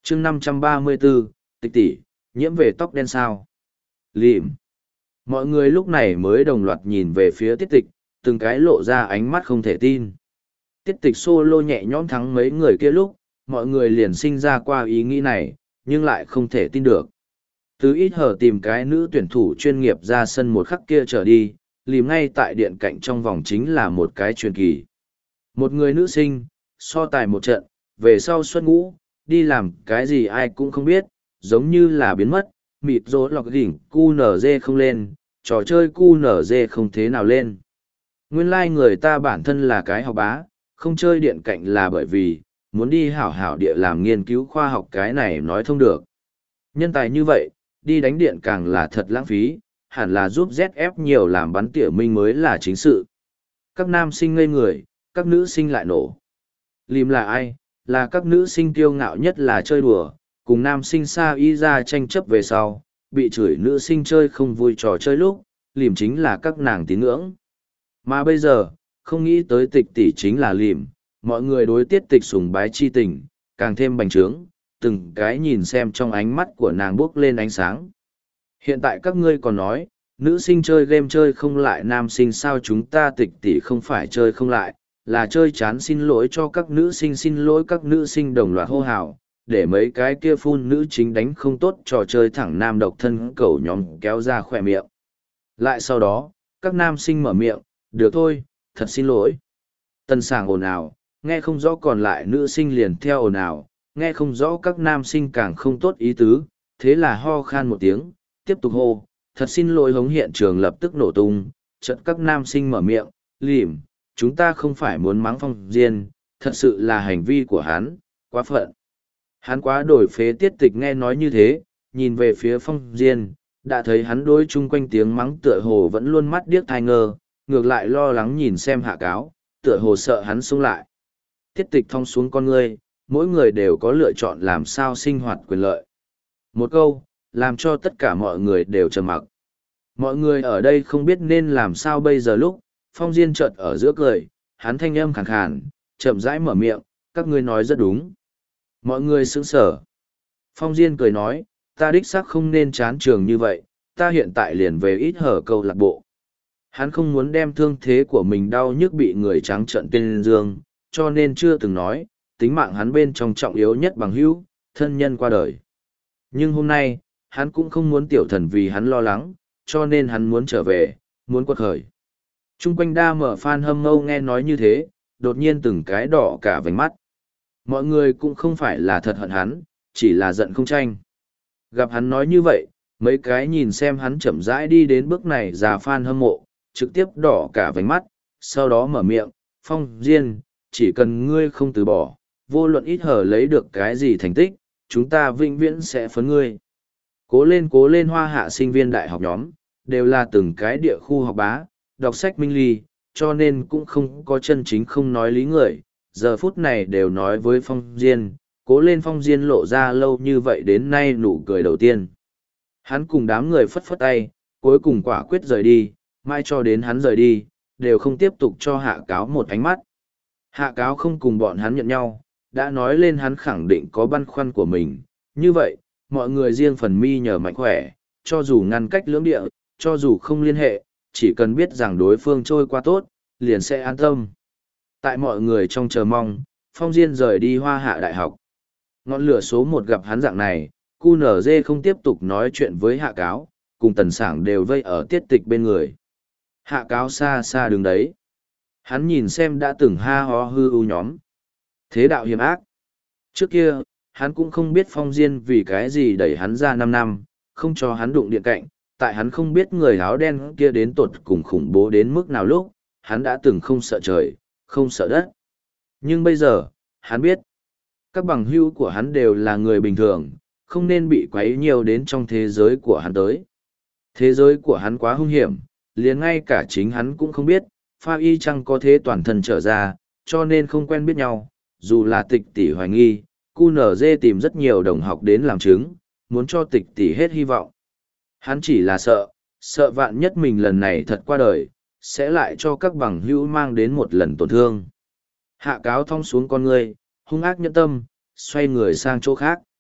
chương 534, tịch tỷ, nhiễm về tóc đen sao. Lìm. Mọi người lúc này mới đồng loạt nhìn về phía tiết tịch, từng cái lộ ra ánh mắt không thể tin. Tiết tịch solo nhẹ nhõm thắng mấy người kia lúc, mọi người liền sinh ra qua ý nghĩ này, nhưng lại không thể tin được. Từ ít hở tìm cái nữ tuyển thủ chuyên nghiệp ra sân một khắc kia trở đi, lìm ngay tại điện cạnh trong vòng chính là một cái truyền kỳ. Một người nữ sinh, so tài một trận, về sau xuất ngũ, đi làm cái gì ai cũng không biết, giống như là biến mất, mịt rỗ lọc đỉnh, QNZ không lên, trò chơi QNZ không thế nào lên. Nguyên lai người ta bản thân là cái học bá, không chơi điện cạnh là bởi vì, muốn đi hảo hảo địa làm nghiên cứu khoa học cái này nói thông được. Nhân tài như vậy, đi đánh điện càng là thật lãng phí, hẳn là giúp ZF nhiều làm bắn tỉa minh mới là chính sự. Các nam sinh ngây người, các nữ sinh lại nổ. Lìm là ai? Là các nữ sinh kiêu ngạo nhất là chơi đùa, cùng nam sinh xa y ra tranh chấp về sau, bị chửi nữ sinh chơi không vui trò chơi lúc, lìm chính là các nàng tín ngưỡng. Mà bây giờ, không nghĩ tới tịch tỷ chính là lìm, mọi người đối tiết tịch sùng bái chi tình, càng thêm bành trướng, từng cái nhìn xem trong ánh mắt của nàng bước lên ánh sáng. Hiện tại các ngươi còn nói, nữ sinh chơi game chơi không lại nam sinh sao chúng ta tịch tỷ không phải chơi không lại, là chơi chán xin lỗi cho các nữ sinh xin lỗi các nữ sinh đồng loạt hô hào, để mấy cái kia phun nữ chính đánh không tốt trò chơi thẳng nam độc thân cẩu nhóm kéo ra khỏe miệng. Lại sau đó, các nam sinh mở miệng, được thôi, thật xin lỗi. Tân sảng ồn ào, nghe không rõ còn lại nữ sinh liền theo ồn ào, nghe không rõ các nam sinh càng không tốt ý tứ, thế là ho khan một tiếng, tiếp tục hô, thật xin lỗi hống hiện trường lập tức nổ tung, chợt các nam sinh mở miệng, lìm, chúng ta không phải muốn mắng Phong Diên, thật sự là hành vi của hắn, quá phận. Hắn quá đổi phế tiết tịch nghe nói như thế, nhìn về phía Phong Diên, đã thấy hắn đối chung quanh tiếng mắng tựa hồ vẫn luôn mắt điếc thai ngơ, ngược lại lo lắng nhìn xem hạ cáo, tựa hồ sợ hắn xông lại. Tiết tịch thong xuống con ngươi, mỗi người đều có lựa chọn làm sao sinh hoạt quyền lợi. Một câu, làm cho tất cả mọi người đều trầm mặc. Mọi người ở đây không biết nên làm sao bây giờ lúc, Phong Diên chợt ở giữa cười, hắn thanh âm khàn khàn, chậm rãi mở miệng, các ngươi nói rất đúng. Mọi người sững sờ. Phong Diên cười nói, ta đích xác không nên chán trường như vậy, ta hiện tại liền về ít hở câu lạc bộ. Hắn không muốn đem thương thế của mình đau nhức bị người trắng trợn tên dương, cho nên chưa từng nói, tính mạng hắn bên trong trọng yếu nhất bằng hữu, thân nhân qua đời. Nhưng hôm nay, hắn cũng không muốn tiểu thần vì hắn lo lắng, cho nên hắn muốn trở về, muốn quật khởi. Trung quanh đa mở fan hâm mâu nghe nói như thế, đột nhiên từng cái đỏ cả vành mắt. Mọi người cũng không phải là thật hận hắn, chỉ là giận không tranh. Gặp hắn nói như vậy, mấy cái nhìn xem hắn chậm rãi đi đến bước này già fan hâm mộ, trực tiếp đỏ cả vành mắt, sau đó mở miệng, Phong Diên, chỉ cần ngươi không từ bỏ, vô luận ít hở lấy được cái gì thành tích, chúng ta vĩnh viễn sẽ phấn ngươi. Cố lên hoa hạ sinh viên đại học nhóm, đều là từng cái địa khu học bá, đọc sách minh ly, cho nên cũng không có chân chính không nói lý người, giờ phút này đều nói với Phong Diên, cố lên Phong Diên lộ ra lâu như vậy đến nay nụ cười đầu tiên. Hắn cùng đám người phất phất tay, cuối cùng quả quyết rời đi, mai cho đến hắn rời đi, đều không tiếp tục cho hạ cáo một ánh mắt. Hạ cáo không cùng bọn hắn nhận nhau, đã nói lên hắn khẳng định có băn khoăn của mình, như vậy, mọi người riêng phần mi nhờ mạnh khỏe, cho dù ngăn cách lưỡng địa, cho dù không liên hệ, chỉ cần biết rằng đối phương trôi qua tốt, liền sẽ an tâm. Tại mọi người trong chờ mong, Phong Diên rời đi Hoa Hạ Đại học. Ngọn lửa số 1 gặp hắn dạng này, QNZ không tiếp tục nói chuyện với hạ cáo, cùng tần sảng đều vây ở tiết tịch bên người. Hạ cáo xa xa đứng đấy. Hắn nhìn xem đã từng ha ho hư ưu nhóm. Thế đạo hiểm ác. Trước kia, hắn cũng không biết Phong Diên vì cái gì đẩy hắn ra 5 năm, không cho hắn đụng điện cạnh, tại hắn không biết người áo đen kia đến tột cùng khủng bố đến mức nào lúc, hắn đã từng không sợ trời, không sợ đất. Nhưng bây giờ, hắn biết, các bằng hữu của hắn đều là người bình thường, không nên bị quấy nhiều đến trong thế giới của hắn tới. Thế giới của hắn quá hung hiểm, liền ngay cả chính hắn cũng không biết, pha y chăng có thế toàn thân trở ra, cho nên không quen biết nhau, dù là tịch tỷ hoài nghi, QNZ tìm rất nhiều đồng học đến làm chứng, muốn cho tịch tỷ hết hy vọng. Hắn chỉ là sợ vạn nhất mình lần này thật qua đời, sẽ lại cho các bằng hữu mang đến một lần tổn thương. Hạ cáo thong xuống con ngươi, hung ác nhẫn tâm, xoay người sang chỗ khác.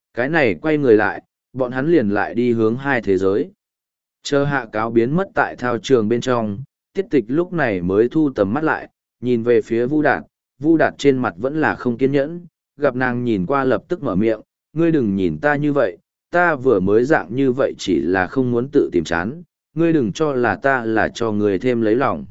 Cái này quay người lại, bọn hắn liền lại đi hướng hai thế giới. Chờ hạ cáo biến mất tại thao trường bên trong, tiết tịch lúc này mới thu tầm mắt lại, nhìn về phía Vu Đạt trên mặt vẫn là không kiên nhẫn, gặp nàng nhìn qua lập tức mở miệng, ngươi đừng nhìn ta như vậy, ta vừa mới dạng như vậy chỉ là không muốn tự tìm chán, ngươi đừng cho là ta là cho người thêm lấy lòng.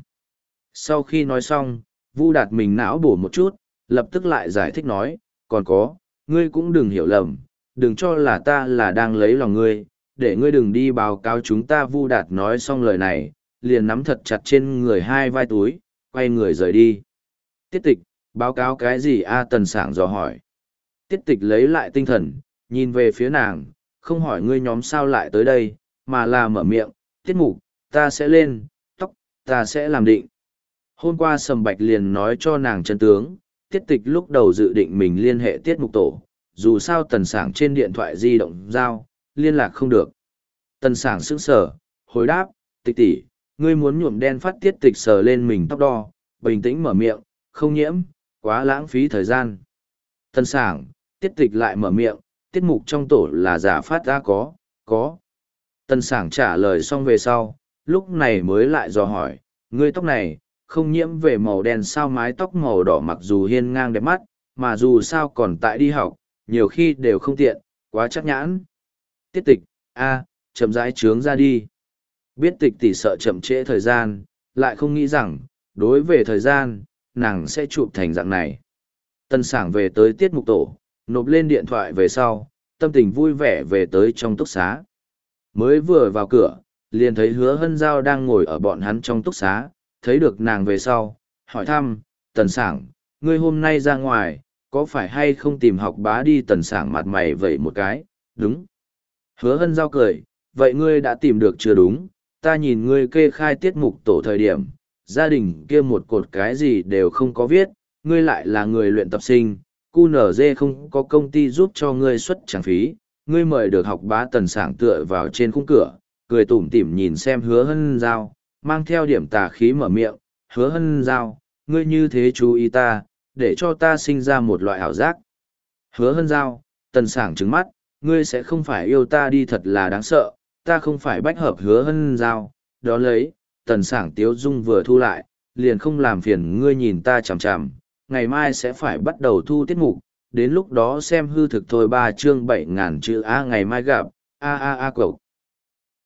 Sau khi nói xong, Vu Đạt mình não bổ một chút, lập tức lại giải thích nói, còn có, ngươi cũng đừng hiểu lầm, đừng cho là ta là đang lấy lòng ngươi, để ngươi đừng đi báo cáo chúng ta. Vu Đạt nói xong lời này, liền nắm thật chặt trên người hai vai túi, quay người rời đi. Tiết tịch, báo cáo cái gì a? Tần Sảng dò hỏi. Tiết tịch lấy lại tinh thần, nhìn về phía nàng, không hỏi ngươi nhóm sao lại tới đây, mà là mở miệng, tiết mục, ta sẽ lên, tóc, ta sẽ làm định. Hôm qua Sầm Bạch liền nói cho nàng chân tướng, tiết tịch lúc đầu dự định mình liên hệ tiết mục tổ, dù sao Tần Sảng trên điện thoại di động giao, liên lạc không được. Tần Sảng sững sờ, hồi đáp, tịch tỷ, ngươi muốn nhuộm đen phát. Tiết tịch sờ lên mình tóc đo, bình tĩnh mở miệng, không nhiễm, quá lãng phí thời gian. Tần Sảng, tiết tịch lại mở miệng, tiết mục trong tổ là giả phát ra có. Tần Sảng trả lời xong về sau, lúc này mới lại dò hỏi, ngươi tóc này, không nhiễm về màu đen sao? Mái tóc màu đỏ mặc dù hiên ngang đẹp mắt, mà dù sao còn tại đi học, nhiều khi đều không tiện, quá chắc nhãn. Tiết tịch, chậm rãi trướng ra đi. Biết tịch tỷ sợ chậm trễ thời gian, lại không nghĩ rằng, đối về thời gian, nàng sẽ chụp thành dạng này. Tần Sảng về tới tiết mục tổ, nộp lên điện thoại về sau, tâm tình vui vẻ về tới trong túc xá. Mới vừa vào cửa, liền thấy Hứa Hân Giao đang ngồi ở bọn hắn trong túc xá, thấy được nàng về sau, hỏi thăm, Tần Sảng, ngươi hôm nay ra ngoài, có phải hay không tìm học bá đi? Tần Sảng mặt mày vẩy một cái, đúng. Hứa Hân Giao cười, vậy ngươi đã tìm được chưa? Đúng, ta nhìn ngươi kê khai tiết mục tổ thời điểm, gia đình kia một cột cái gì đều không có viết, ngươi lại là người luyện tập sinh, QNZ không có công ty giúp cho ngươi xuất trang phí, ngươi mời được học bá. Tần Sảng tựa vào trên khung cửa, cười tủm tỉm nhìn xem Hứa Hân Giao, mang theo điểm tà khí mở miệng, Hứa Hân Giao, ngươi như thế chú ý ta, để cho ta sinh ra một loại ảo giác. Hứa Hân Giao, Tần Sảng trừng mắt, ngươi sẽ không phải yêu ta đi? Thật là đáng sợ, ta không phải bách hợp. Hứa Hân Giao, đó lấy, Tần Sảng tiếu dung vừa thu lại, liền không làm phiền ngươi nhìn ta chằm chằm, ngày mai sẽ phải bắt đầu thu tiết mục, đến lúc đó xem hư thực thôi. 3 chương 7.000 chữ. Ngày mai gặp, cậu.